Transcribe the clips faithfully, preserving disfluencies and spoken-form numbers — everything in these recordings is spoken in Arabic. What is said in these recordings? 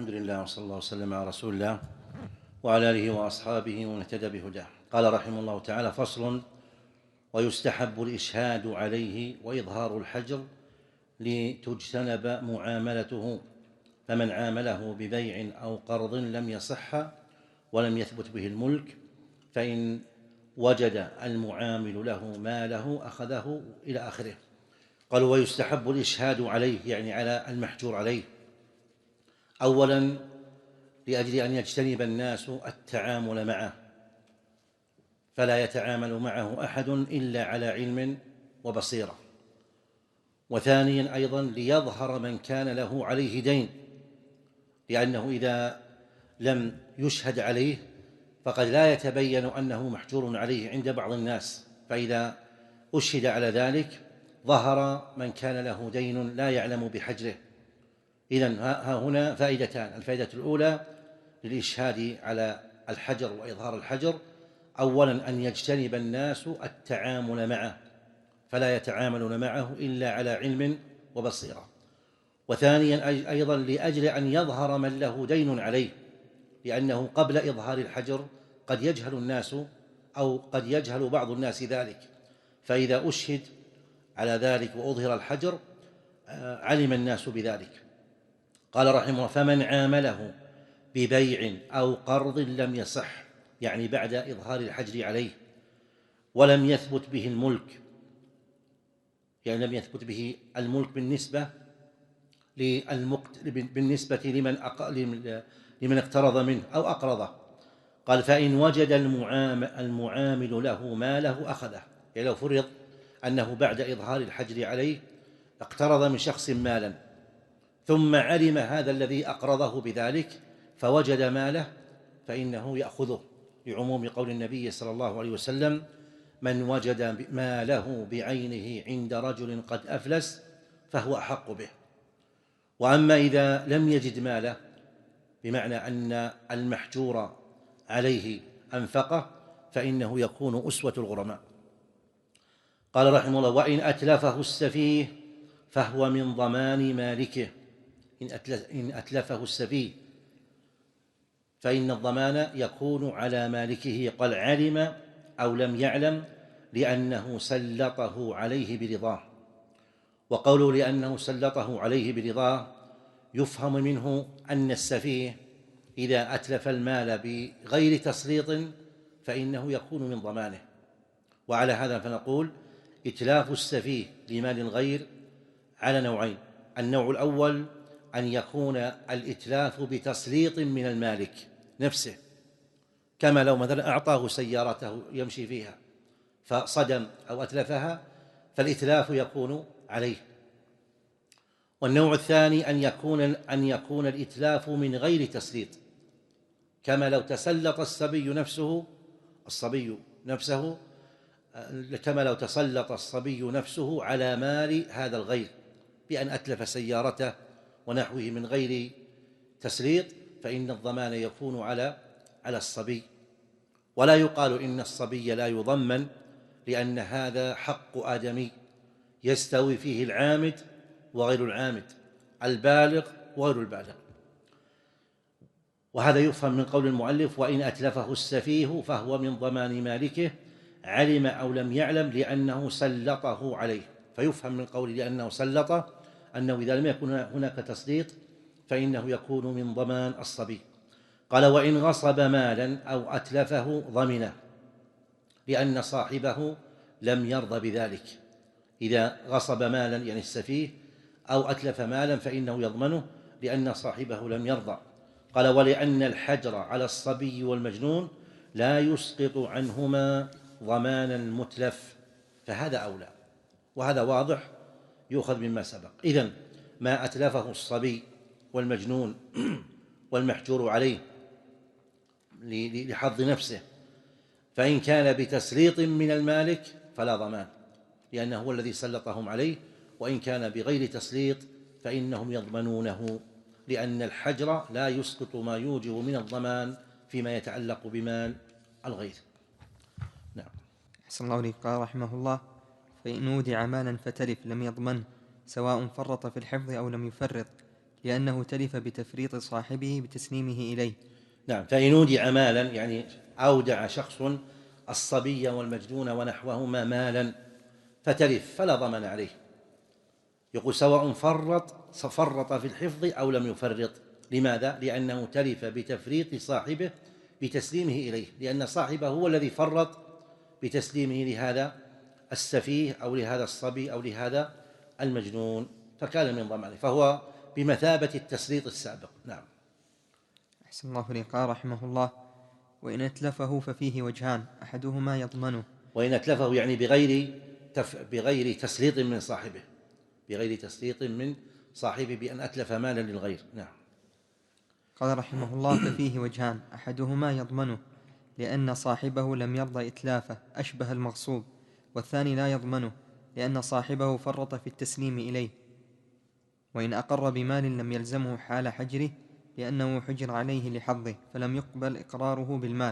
الحمد لله وصلى الله وسلم على رسول الله وعلى آله وأصحابه ومن اهتدى بهداه. قال رحمه الله تعالى: فصل: ويستحب الإشهاد عليه وإظهار الحجر لتجتنب معاملته، فمن عامله ببيع أو قرض لم يصح ولم يثبت به الملك، فإن وجد المعامل له ماله أخذه إلى آخره. قالوا: ويستحب الإشهاد عليه، يعني على المحجور عليه، أولا لأجل أن يجتنب الناس التعامل معه، فلا يتعامل معه أحد إلا على علم وبصيرة. وثانيا أيضا ليظهر من كان له عليه دين، لأنه إذا لم يشهد عليه فقد لا يتبين أنه محجور عليه عند بعض الناس، فإذا أشهد على ذلك ظهر من كان له دين لا يعلم بحجره. إذن ها هنا فائدتان: الفائدة الأولى للإشهاد على الحجر وإظهار الحجر، أولا أن يجتنب الناس التعامل معه، فلا يتعاملون معه إلا على علم وبصيرة. وثانيا أيضا لأجل أن يظهر من له دين عليه، لأنه قبل إظهار الحجر قد يجهل الناس أو قد يجهل بعض الناس ذلك، فإذا أشهد على ذلك وأظهر الحجر علم الناس بذلك. قال رحمه الله: فمن عامله ببيع أو قرض لم يصح، يعني بعد إظهار الحجر عليه، ولم يثبت به الملك، يعني لم يثبت به الملك بالنسبة للمقت... بالنسبة لمن, أق... لمن اقترض منه أو أقرضه. قال: فإن وجد المعام... المعامل له ماله أخذه، يعني لو فرض أنه بعد إظهار الحجر عليه اقترض من شخص مالا، ثم علم هذا الذي أقرضه بذلك فوجد ماله، فإنه يأخذه، لعموم قول النبي صلى الله عليه وسلم: من وجد ماله بعينه عند رجل قد أفلس فهو أحق به. وأما إذا لم يجد ماله، بمعنى أن المحجور عليه أنفقه، فإنه يكون أسوة الغرماء. قال رحمه الله: وإن أتلفه السفيه فهو من ضمان مالكه. إن أتلفه السفيه فإن الضمان يكون على مالكه، قال: علم أو لم يعلم، لأنه سلطه عليه برضاه. وقوله لأنه سلطه عليه برضاه يفهم منه أن السفيه إذا أتلف المال بغير تسليط فإنه يكون من ضمانه. وعلى هذا فنقول: إتلاف السفيه لمال الغير على نوعين: النوع الأول أن يكون الإتلاف بتسليط من المالك نفسه، كما لو مثلا أعطاه سيارته يمشي فيها فصدم أو أتلفها، فالإتلاف يكون عليه. والنوع الثاني أن يكون أن يكون الإتلاف من غير تسليط، كما لو تسلط الصبي نفسه الصبي نفسه كما لو تسلط الصبي نفسه على مال هذا الغير بأن أتلف سيارته ونحوه من غير تسليط، فإن الضمان يكون على على الصبي. ولا يقال إن الصبي لا يضمن، لأن هذا حق آدمي يستوي فيه العامد وغير العامد، البالغ وغير البالغ. وهذا يفهم من قول المؤلف: وإن أتلفه السفيه فهو من ضمان مالكه، علم أو لم يعلم، لأنه سلطه عليه. فيفهم من قول لأنه سلط أنه إذا لم يكن هناك تسليط فإنه يكون من ضمان الصبي. قال: وإن غصب مالا أو أتلفه ضمنه، لأن صاحبه لم يرضى بذلك. إذا غصب مالا يعني السفيه أو أتلف مالا فإنه يضمنه، لأن صاحبه لم يرضى. قال: ولأن الحجر على الصبي والمجنون لا يسقط عنهما ضمان المتلف، فهذا أولى، وهذا واضح يؤخذ مما سبق. إذن ما أتلفه الصبي والمجنون والمحجور عليه لحظ نفسه، فإن كان بتسليط من المالك فلا ضمان، لأنه هو الذي سلطهم عليه. وإن كان بغير تسليط فإنهم يضمنونه، لأن الحجر لا يسقط ما يوجب من الضمان فيما يتعلق بمال الغير. نعم. أحسن الله عليك. قال رحمه الله: فإن ودع مالا فتلف لم يضمنه، سواء فرط في الحفظ أو لم يفرط، لأنه تلف بتفريط صاحبه بتسليمه إليه. نعم. فإن أودع مالا، يعني أودع شخص الصبي والمجنون ونحوهما مالا فتلف فلا ضمان عليه، يقول سواء فرط فرط في الحفظ أو لم يفرط. لماذا؟ لأنه تلف بتفريط صاحبه بتسليمه إليه، لأن صاحبه هو الذي فرط بتسليمه لهذا السفيه أو لهذا الصبي أو لهذا المجنون، فكان من ضمانه، فهو بمثابة التسليط السابق. نعم. أحسن الله إليك. قال رحمه الله: وإن أتلفه ففيه وجهان، أحدهما يضمنه. وإن أتلفه يعني بغير تف بغير تسليط من صاحبه، بغير تسليط من صاحبه بأن أتلف مالا للغير. نعم. قال رحمه الله: ففيه وجهان، أحدهما يضمنه لأن صاحبه لم يرضى إتلافه أشبه المغصوب، والثاني لا يضمنه لأن صاحبه فرط في التسليم إليه. وإن أقر بمال لم يلزمه حال حجره لأنه حجر عليه لحظه فلم يقبل إقراره بالمال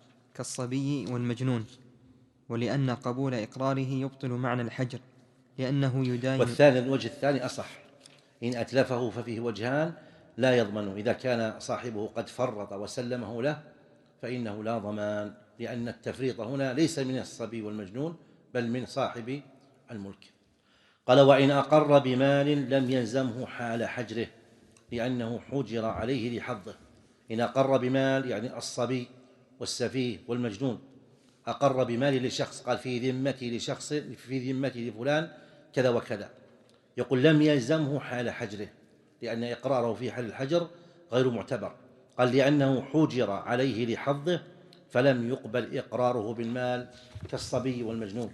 كالصبي والمجنون، ولأن قبول إقراره يبطل معنى الحجر لأنه يداين. والثاني الوجه الثاني أصح، إن أتلفه ففيه وجهان لا يضمنه، إذا كان صاحبه قد فرط وسلمه له فإنه لا ضمان، لأن التفريط هنا ليس من الصبي والمجنون بل من صاحب الملك. قال: وإن أقر بمال لم يلزمه حال حجره لأنه حجر عليه لحظه. إن أقر بمال يعني الصبي والسفيه والمجنون أقر بمال لشخص، قال في ذمتي لشخص في ذمتي لفلان كذا وكذا، يقول لم يلزمه حال حجره، لأن إقراره في حال الحجر غير معتبر. قال لأنه حجر عليه لحظه فلم يقبل إقراره بالمال كالصبي والمجنون،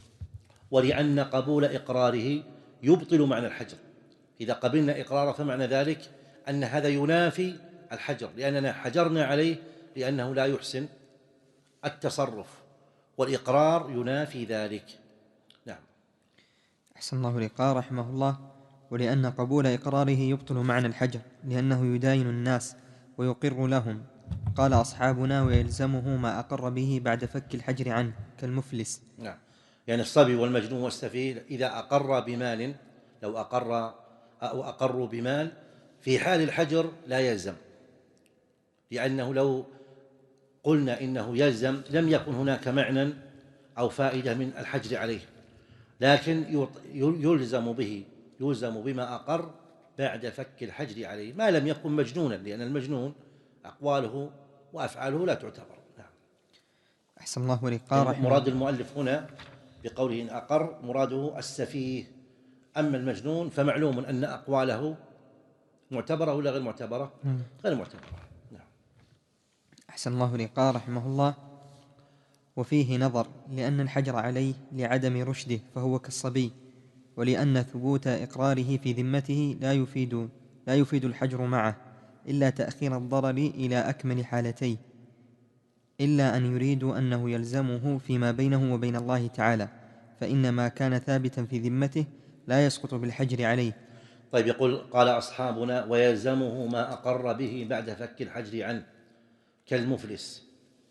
ولأن قبول إقراره يبطل معنى الحجر. إذا قبلنا إقراره فمعنى ذلك أن هذا ينافي الحجر، لأننا حجرنا عليه لأنه لا يحسن التصرف، والإقرار ينافي ذلك. نعم. أحسن الله إليك. قال رحمه الله: ولأن قبول إقراره يبطل معنى الحجر لأنه يداين الناس ويقر لهم. قال أصحابنا: ويلزمه ما أقر به بعد فك الحجر عنه كالمفلس. نعم. يعني الصبي والمجنون والسفيه إذا أقر بمال، لو أقر أو أقروا بمال في حال الحجر لا يلزم، لأنه لو قلنا إنه يلزم لم يكن هناك معنى أو فائدة من الحجر عليه، لكن يلزم به يلزم بما أقر بعد فك الحجر عليه ما لم يكن مجنونا، لأن المجنون أقواله وأفعاله لا تعتبر. نعم. أحسن الله إليك. قال رحمه مراد المؤلف هنا بقوله إن أقر مراده السفيه، أما المجنون فمعلوم أن أقواله معتبرة ولا غير معتبرة؟ غير معتبرة. نعم. أحسن الله إليك. قال رحمه الله: وفيه نظر، لأن الحجر عليه لعدم رشده فهو كالصبي، ولأن ثبوت إقراره في ذمته لا يفيد لا يفيد الحجر معه إلا تأخير الضرر إلى أكمل حالتيه، إلا أن يريدوا أنه يلزمه فيما بينه وبين الله تعالى، فإن ما كان ثابتا في ذمته لا يسقط بالحجر عليه. طيب، يقول قال أصحابنا: ويلزمه ما أقر به بعد فك الحجر عنه كالمفلس،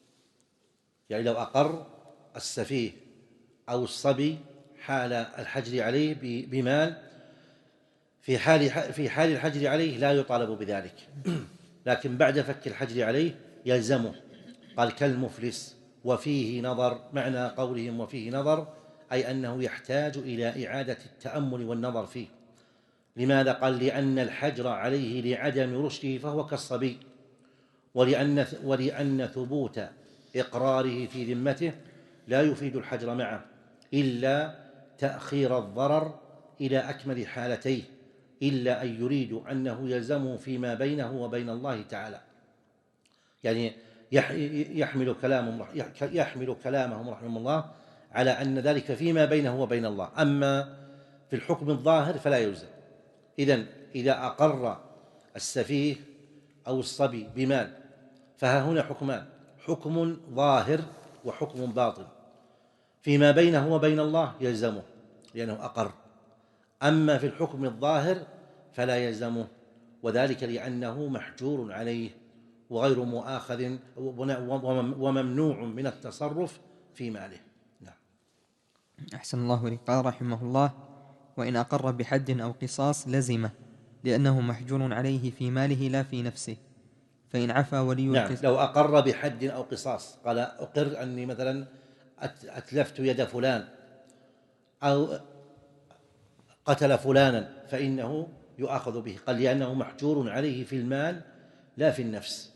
يعني لو أقر السفيه أو الصبي حال الحجر عليه بمال في حال في حال الحجر عليه لا يطالب بذلك، لكن بعد فك الحجر عليه يلزمه. قال كالمفلس. وفيه نظر، معنى قولهم وفيه نظر أي أنه يحتاج إلى إعادة التأمل والنظر فيه. لماذا؟ قال لأن الحجر عليه لعدم رشده فهو كالصبي، ولأن ولأن ثبوت إقراره في ذمته لا يفيد الحجر معه إلا تأخير الضرر إلى أكمل حالتيه، إلا أن يريد أنه يلزمه فيما بينه وبين الله تعالى. يعني يحمل كلامهم يحمل كلامهم رحمه الله على أن ذلك فيما بينه وبين الله، أما في الحكم الظاهر فلا يلزم. إذن إذا أقر السفيه أو الصبي بمال فها هنا حكمان: حكم ظاهر وحكم باطن. فيما بينه وبين الله يلزمه لأنه أقر، أما في الحكم الظاهر فلا يلزمه، وذلك لأنه محجور عليه وغير مؤاخذ وممنوع من التصرف في ماله. نعم. أحسن الله إليك. قال رحمه الله: وإن أقر بحد أو قصاص لزمه، لأنه محجور عليه في ماله لا في نفسه. فإن عفا ولي نعم، القصاص لو أقر بحد أو قصاص، قال أقر أني مثلا أتلفت يد فلان أو قتل فلانا، فإنه يؤاخذ به، قال لأنه محجور عليه في المال لا في النفس.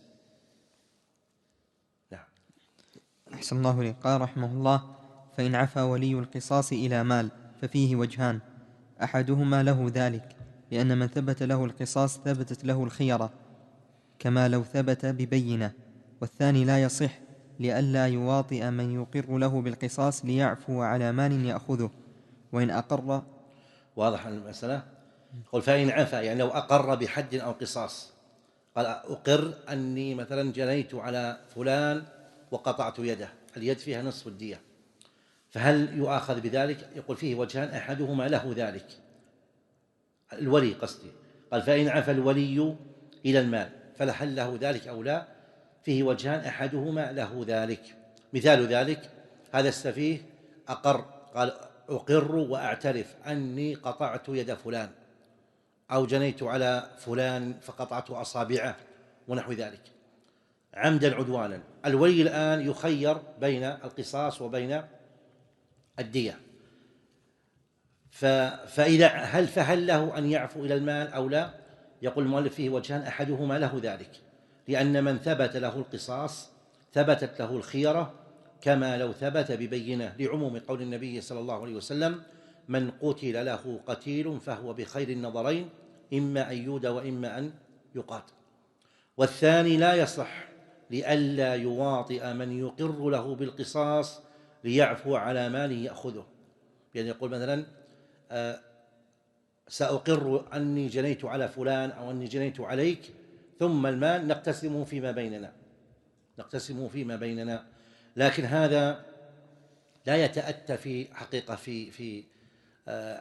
نعم. أحسن الله إليك. قال رحمه الله: فإن عفا ولي القصاص إلى مال ففيه وجهان، أحدهما له ذلك، لأن من ثبت له القصاص ثبتت له الخيرة كما لو ثبت ببينة، والثاني لا يصح لئلا يواطئ من يقر له بالقصاص ليعفو على مال يأخذه. وإن أقر. واضح المسألة؟ قل فإن عفا، يعني لو أقر بحد أو قصاص، قال أقر أني مثلا جنيت على فلان وقطعت يده، اليد فيها نصف الدية، فهل يؤاخذ بذلك؟ يقول فيه وجهان، أحدهما له ذلك، الولي قصدي. قال فإن عفا الولي إلى المال فهل له ذلك أو لا؟ فيه وجهان، أحدهما له ذلك. مثال ذلك: هذا السفيه أقر، قال أقر وأعترف أني قطعت يد فلان أو جنيت على فلان فقطعت أصابعه ونحو ذلك عمدا عدوانا. الولي الآن يخير بين القصاص وبين الدية، فإذا هل فهل له أن يعفو إلى المال أو لا؟ يقول المؤلف فيه وجهان، أحدهما له ذلك، لأن من ثبت له القصاص ثبتت له الخيرة كما لو ثبت ببينة، لعموم قول النبي صلى الله عليه وسلم: من قتل له قتيل فهو بخير النظرين، إما أن يودى وإما أن يقاتل. والثاني لا يصح لئلا يواطئ من يقر له بالقصاص ليعفو على مال يأخذه، يعني يقول مثلا آه سأقر أني جنيت على فلان أو أني جنيت عليك، ثم المال نقتسمه فيما بيننا نقتسمه فيما بيننا لكن هذا لا يتأتى في حقيقة في في آه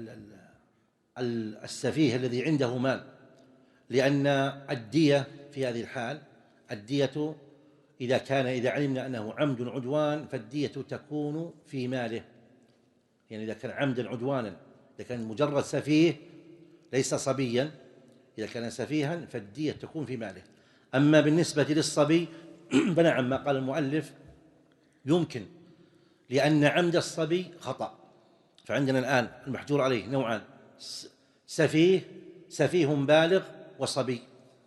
السفيه الذي عنده مال، لأن الدية في هذه الحال، الدية إذا كان إذا علمنا أنه عمد عدوان فالدية تكون في ماله، يعني إذا كان عمدا عدوانا، إذا كان مجرد سفيه ليس صبيا، إذا كان سفيها فالدية تكون في ماله. أما بالنسبة للصبي فنعم ما قال المؤلف يمكن، لأن عمد الصبي خطأ، فعندنا الآن المحجور عليه نوعان: سفيه سفيه بالغ وصبي.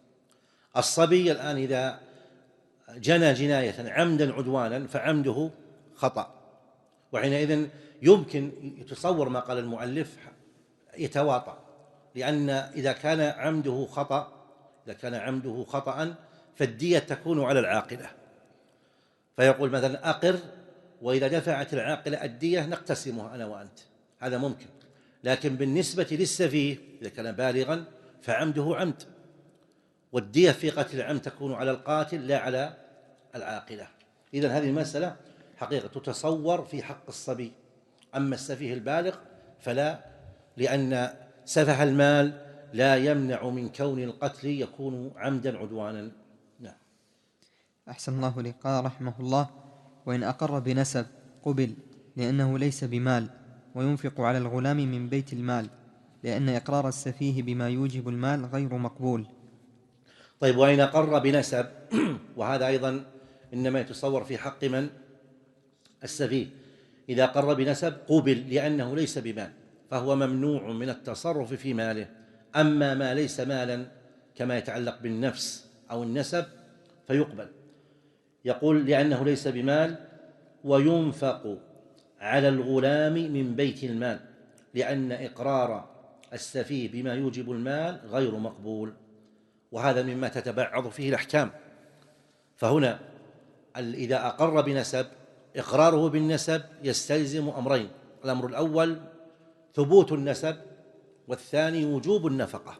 الصبي الآن إذا جنى جناية عمدا عدوانا فعمده خطأ، وحينئذ يمكن يتصور ما قال المؤلف يتواطأ، لأن إذا كان عمده خطأ إذا كان عمده خطأ فالدية تكون على العاقلة، فيقول مثلا أقر، وإذا دفعت العاقلة الدية نقتسمها أنا وأنت، هذا ممكن. لكن بالنسبة للسفيه إذا كان بالغا فعمده عمد، والدية في قتل العمد تكون على القاتل لا على العاقلة. إذن هذه المسألة حقيقة تتصور في حق الصبي، أما السفيه البالغ فلا، لأن سفه المال لا يمنع من كون القتل يكون عمدا عدوانا. نعم. أحسن الله لي. قال رحمه الله: وإن أقر بنسب قبل، لأنه ليس بمال، وينفق على الغلام من بيت المال، لأن إقرار السفيه بما يوجب المال غير مقبول. طيب، وإن أقر بنسب وهذا أيضا إنما يتصور في حق من؟ السفيه. إذا أقر بنسب قبل لأنه ليس بمال فهو ممنوع من التصرف في ماله. أما ما ليس مالا كما يتعلق بالنفس أو النسب فيقبل. يقول لأنه ليس بمال، وينفق على الغلام من بيت المال، لأن إقرار السفيه بما يوجب المال غير مقبول، وهذا مما تتبعض فيه الأحكام. فهنا إذا أقر بنسب إقراره بالنسب يستلزم أمرين: الأمر الأول ثبوت النسب، والثاني وجوب النفقة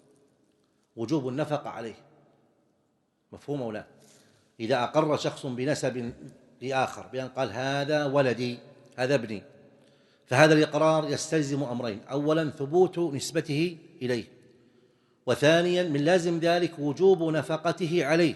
وجوب النفقة عليه. مفهوم أو لا؟ إذا أقر شخص بنسب لآخر بأن قال هذا ولدي هذا ابني، فهذا الإقرار يستلزم أمرين: أولا ثبوت نسبته إليه، وثانيا من لازم ذلك وجوب نفقته عليه.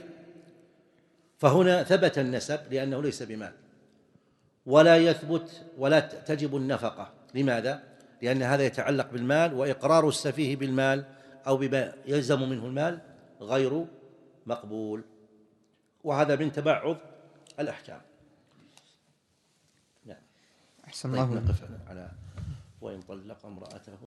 فهنا ثبت النسب لأنه ليس بمال، ولا يثبت ولا تجب النفقة. لماذا؟ لأن هذا يتعلق بالمال، وإقرار السفيه بالمال أو بما يلزم منه المال غير مقبول، وهذا من تبعض الأحكام. أحسن طيب الله. نقف على وإن طلق امرأته